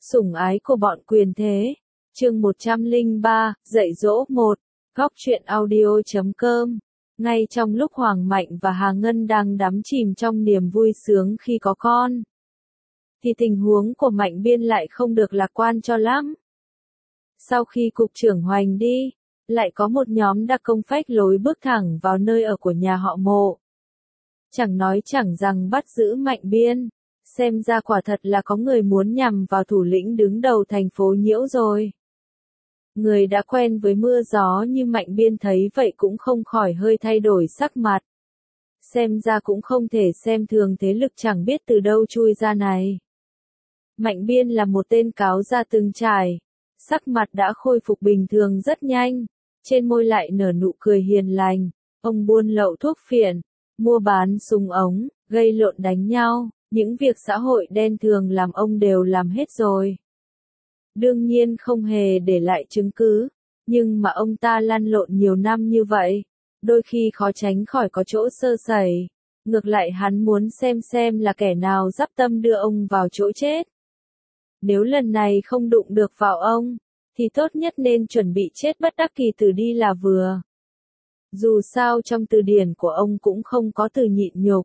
Sủng ái của bọn quyền thế. Chương 103, dạy dỗ 1. Góc truyện audio.com. Ngay trong lúc Hoàng Mạnh và Hà Ngân đang đắm chìm trong niềm vui sướng khi có con, thì tình huống của Mạnh Biên lại không được lạc quan cho lắm. Sau khi cục trưởng Hoành đi, lại có một nhóm đặc công phách lối bước thẳng vào nơi ở của nhà họ Mộ. Chẳng nói chẳng rằng bắt giữ Mạnh Biên, xem ra quả thật là có người muốn nhằm vào thủ lĩnh đứng đầu thành phố Nhiễu rồi. Người đã quen với mưa gió như Mạnh Biên thấy vậy cũng không khỏi hơi thay đổi sắc mặt. Xem ra cũng không thể xem thường thế lực chẳng biết từ đâu chui ra này. Mạnh Biên là một tên cáo già từng trải, sắc mặt đã khôi phục bình thường rất nhanh, trên môi lại nở nụ cười hiền lành. Ông buôn lậu thuốc phiện, mua bán súng ống, gây lộn đánh nhau, những việc xã hội đen thường làm ông đều làm hết rồi. Đương nhiên không hề để lại chứng cứ, nhưng mà ông ta lăn lộn nhiều năm như vậy, đôi khi khó tránh khỏi có chỗ sơ sẩy. Ngược lại hắn muốn xem là kẻ nào dắp tâm đưa ông vào chỗ chết. Nếu lần này không đụng được vào ông, thì tốt nhất nên chuẩn bị chết bất đắc kỳ tử đi là vừa. Dù sao trong từ điển của ông cũng không có từ nhịn nhục.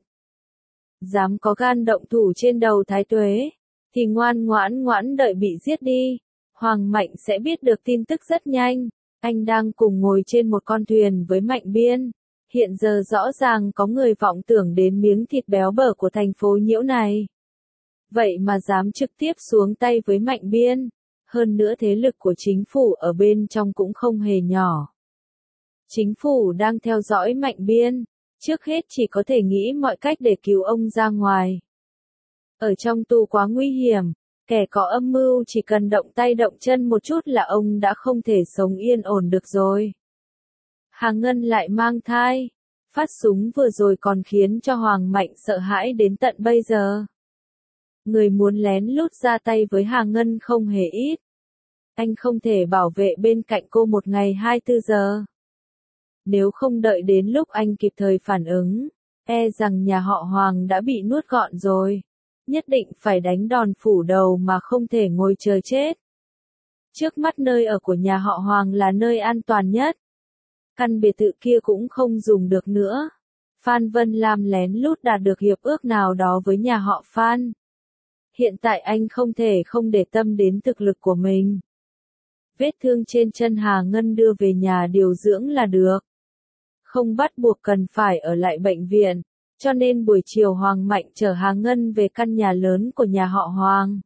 Dám có gan động thủ trên đầu Thái Tuế, thì ngoan ngoãn đợi bị giết đi. Hoàng Mạnh sẽ biết được tin tức rất nhanh. Anh đang cùng ngồi trên một con thuyền với Mạnh Biên. Hiện giờ rõ ràng có người vọng tưởng đến miếng thịt béo bở của thành phố Nhiễu này. Vậy mà dám trực tiếp xuống tay với Mạnh Biên. Hơn nữa thế lực của chính phủ ở bên trong cũng không hề nhỏ. Chính phủ đang theo dõi Mạnh Biên. Trước hết chỉ có thể nghĩ mọi cách để cứu ông ra ngoài. Ở trong tù quá nguy hiểm, kẻ có âm mưu chỉ cần động tay động chân một chút là ông đã không thể sống yên ổn được rồi. Hà Ngân lại mang thai, phát súng vừa rồi còn khiến cho Hoàng Mạnh sợ hãi đến tận bây giờ. Người muốn lén lút ra tay với Hà Ngân không hề ít. Anh không thể bảo vệ bên cạnh cô một ngày 24 giờ. Nếu không đợi đến lúc anh kịp thời phản ứng, e rằng nhà họ Hoàng đã bị nuốt gọn rồi. Nhất định phải đánh đòn phủ đầu mà không thể ngồi chờ chết. Trước mắt nơi ở của nhà họ Hoàng là nơi an toàn nhất. Căn biệt thự kia cũng không dùng được nữa. Phan Vân Lam lén lút đạt được hiệp ước nào đó với nhà họ Phan. Hiện tại anh không thể không để tâm đến thực lực của mình. Vết thương trên chân Hà Ngân đưa về nhà điều dưỡng là được. Không bắt buộc cần phải ở lại bệnh viện, cho nên buổi chiều Hoàng Mạnh chở Hà Ngân về căn nhà lớn của nhà họ Hoàng.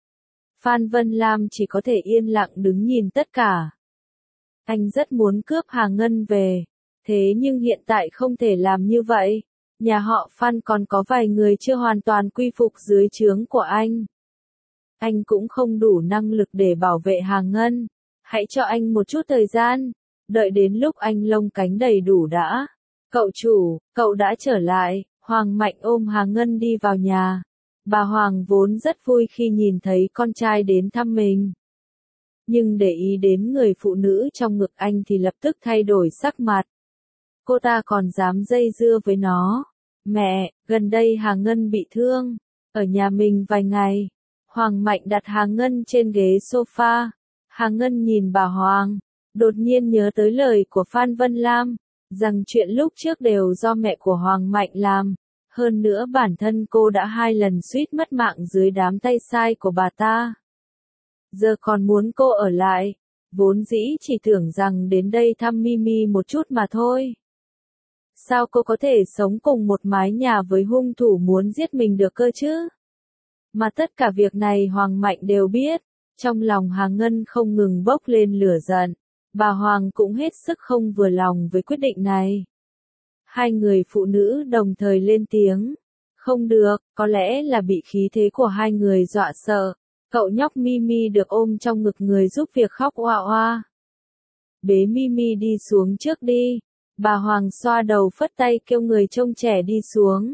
Phan Vân Lam chỉ có thể yên lặng đứng nhìn tất cả. Anh rất muốn cướp Hà Ngân về, thế nhưng hiện tại không thể làm như vậy. Nhà họ Phan còn có vài người chưa hoàn toàn quy phục dưới trướng của anh. Anh cũng không đủ năng lực để bảo vệ Hà Ngân. Hãy cho anh một chút thời gian, đợi đến lúc anh lông cánh đầy đủ đã. Cậu chủ, cậu đã trở lại. Hoàng Mạnh ôm Hà Ngân đi vào nhà. Bà Hoàng vốn rất vui khi nhìn thấy con trai đến thăm mình. Nhưng để ý đến người phụ nữ trong ngực anh thì lập tức thay đổi sắc mặt. Cô ta còn dám dây dưa với nó. Mẹ, gần đây Hà Ngân bị thương. Ở nhà mình vài ngày. Hoàng Mạnh đặt Hà Ngân trên ghế sofa. Hà Ngân nhìn bà Hoàng. Đột nhiên nhớ tới lời của Phan Vân Lam. Rằng chuyện lúc trước đều do mẹ của Hoàng Mạnh làm. Hơn nữa bản thân cô đã 2 lần suýt mất mạng dưới đám tay sai của bà ta. Giờ còn muốn cô ở lại. Vốn dĩ chỉ tưởng rằng đến đây thăm Mimi một chút mà thôi. Sao cô có thể sống cùng một mái nhà với hung thủ muốn giết mình được cơ chứ? Mà tất cả việc này Hoàng Mạnh đều biết. Trong lòng Hà Ngân không ngừng bốc lên lửa giận. Bà Hoàng cũng hết sức không vừa lòng với quyết định này. Hai người phụ nữ đồng thời lên tiếng. Không được, có lẽ là bị khí thế của hai người dọa sợ. Cậu nhóc Mimi được ôm trong ngực người giúp việc khóc oa oa. Bế Mimi đi xuống trước đi. Bà Hoàng xoa đầu phất tay kêu người trông trẻ đi xuống.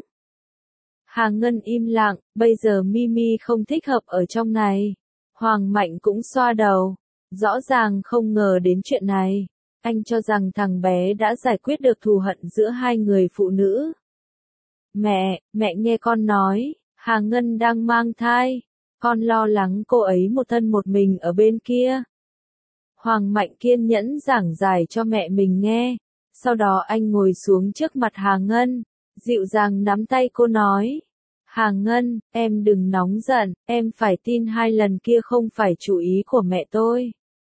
Hà Ngân im lặng, bây giờ Mimi không thích hợp ở trong này. Hoàng Mạnh cũng xoa đầu. Rõ ràng không ngờ đến chuyện này. Anh cho rằng thằng bé đã giải quyết được thù hận giữa hai người phụ nữ. Mẹ nghe con nói, Hà Ngân đang mang thai. Con lo lắng cô ấy một thân một mình ở bên kia. Hoàng Mạnh kiên nhẫn giảng giải cho mẹ mình nghe. Sau đó anh ngồi xuống trước mặt Hà Ngân, dịu dàng nắm tay cô nói. Hà Ngân, em đừng nóng giận, em phải tin 2 lần kia không phải chủ ý của mẹ tôi.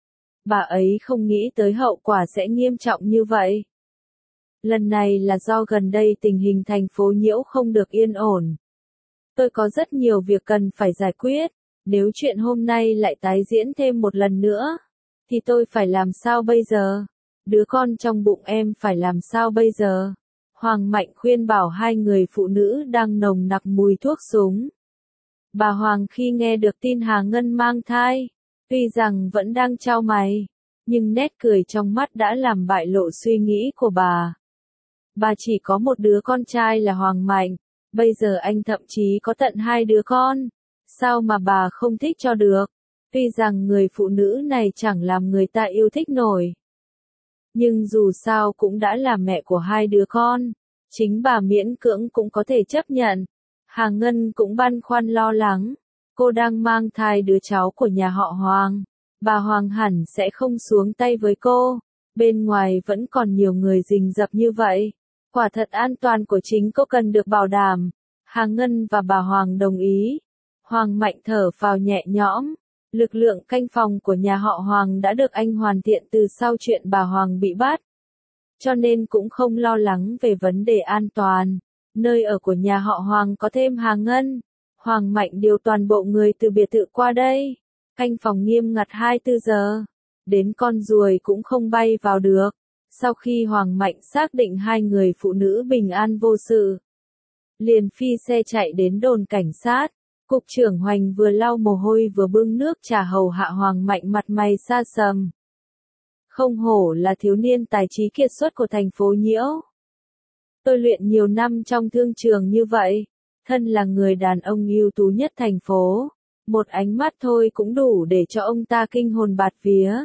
Bà ấy không nghĩ tới hậu quả sẽ nghiêm trọng như vậy. Lần này là do gần đây tình hình thành phố Nhiễu không được yên ổn. Tôi có rất nhiều việc cần phải giải quyết, nếu chuyện hôm nay lại tái diễn thêm một lần nữa, thì tôi phải làm sao bây giờ? Đứa con trong bụng em phải làm sao bây giờ? Hoàng Mạnh khuyên bảo 2 người phụ nữ đang nồng nặc mùi thuốc súng. Bà Hoàng khi nghe được tin Hà Ngân mang thai, tuy rằng vẫn đang chau mày, nhưng nét cười trong mắt đã làm bại lộ suy nghĩ của bà. Bà chỉ có một đứa con trai là Hoàng Mạnh, bây giờ anh thậm chí có tận 2 đứa con, sao mà bà không thích cho được? Tuy rằng người phụ nữ này chẳng làm người ta yêu thích nổi, nhưng dù sao cũng đã là mẹ của 2 đứa con, chính bà miễn cưỡng cũng có thể chấp nhận. Hà Ngân cũng băn khoăn lo lắng, cô đang mang thai đứa cháu của nhà họ Hoàng, bà Hoàng hẳn sẽ không xuống tay với cô, bên ngoài vẫn còn nhiều người rình rập như vậy, quả thật an toàn của chính cô cần được bảo đảm. Hà Ngân và bà Hoàng đồng ý. Hoàng Mạnh thở phào nhẹ nhõm. Lực lượng canh phòng của nhà họ Hoàng đã được anh hoàn thiện từ sau chuyện bà Hoàng bị bắt, cho nên cũng không lo lắng về vấn đề an toàn. Nơi ở của nhà họ Hoàng có thêm Hà Ngân. Hoàng Mạnh điều toàn bộ người từ biệt thự qua đây, canh phòng nghiêm ngặt 24 giờ, đến con ruồi cũng không bay vào được. Sau khi Hoàng Mạnh xác định 2 người phụ nữ bình an vô sự, liền phi xe chạy đến đồn cảnh sát. Cục trưởng Hoành vừa lau mồ hôi vừa bưng nước trà hầu hạ Hoàng Mạnh, mặt mày xa sầm. Không hổ là thiếu niên tài trí kiệt xuất của thành phố Nhiễu. Tôi luyện nhiều năm trong thương trường như vậy, thân là người đàn ông ưu tú nhất thành phố, một ánh mắt thôi cũng đủ để cho ông ta kinh hồn bạt vía.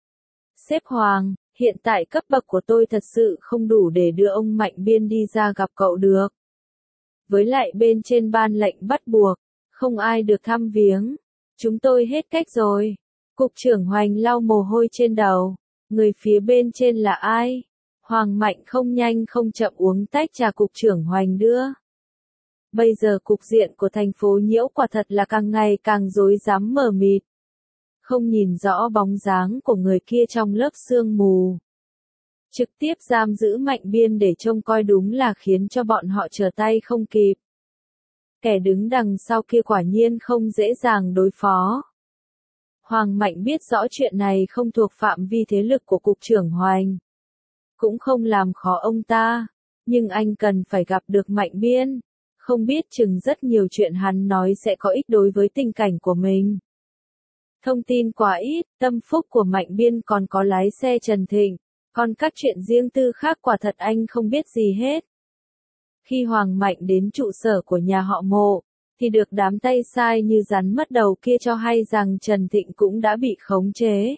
Sếp Hoàng, hiện tại cấp bậc của tôi thật sự không đủ để đưa ông Mạnh Biên đi ra gặp cậu được. Với lại bên trên ban lệnh bắt buộc, không ai được thăm viếng. Chúng tôi hết cách rồi. Cục trưởng Hoành lau mồ hôi trên đầu. Người phía bên trên là ai? Hoàng Mạnh không nhanh không chậm uống tách trà cục trưởng Hoành đưa. Bây giờ cục diện của thành phố Nhiễu quả thật là càng ngày càng rối rắm mờ mịt. Không nhìn rõ bóng dáng của người kia trong lớp sương mù. Trực tiếp giam giữ Mạnh Biên để trông coi đúng là khiến cho bọn họ trở tay không kịp. Kẻ đứng đằng sau kia quả nhiên không dễ dàng đối phó. Hoàng Mạnh biết rõ chuyện này không thuộc phạm vi thế lực của cục trưởng Hoành, cũng không làm khó ông ta, nhưng anh cần phải gặp được Mạnh Biên, không biết chừng rất nhiều chuyện hắn nói sẽ có ích đối với tình cảnh của mình. Thông tin quá ít, tâm phúc của Mạnh Biên còn có lái xe Trần Thịnh, còn các chuyện riêng tư khác quả thật anh không biết gì hết. Khi Hoàng Mạnh đến trụ sở của nhà họ Mộ, thì được đám tay sai như rắn mất đầu kia cho hay rằng Trần Thịnh cũng đã bị khống chế.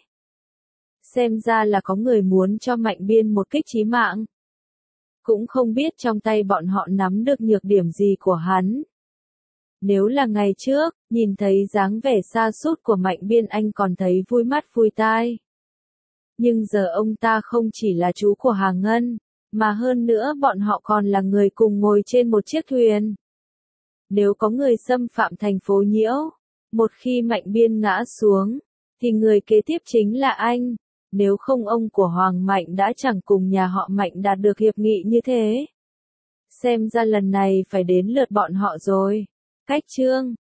Xem ra là có người muốn cho Mạnh Biên một kích chí mạng. Cũng không biết trong tay bọn họ nắm được nhược điểm gì của hắn. Nếu là ngày trước, nhìn thấy dáng vẻ sa sút của Mạnh Biên anh còn thấy vui mắt vui tai. Nhưng giờ ông ta không chỉ là chú của Hà Ngân, mà hơn nữa bọn họ còn là người cùng ngồi trên một chiếc thuyền. Nếu có người xâm phạm thành phố Nhiễu, một khi Mạnh Biên ngã xuống, thì người kế tiếp chính là anh. Nếu không ông của Hoàng Mạnh đã chẳng cùng nhà họ Mạnh đạt được hiệp nghị như thế. Xem ra lần này phải đến lượt bọn họ rồi. Cách chương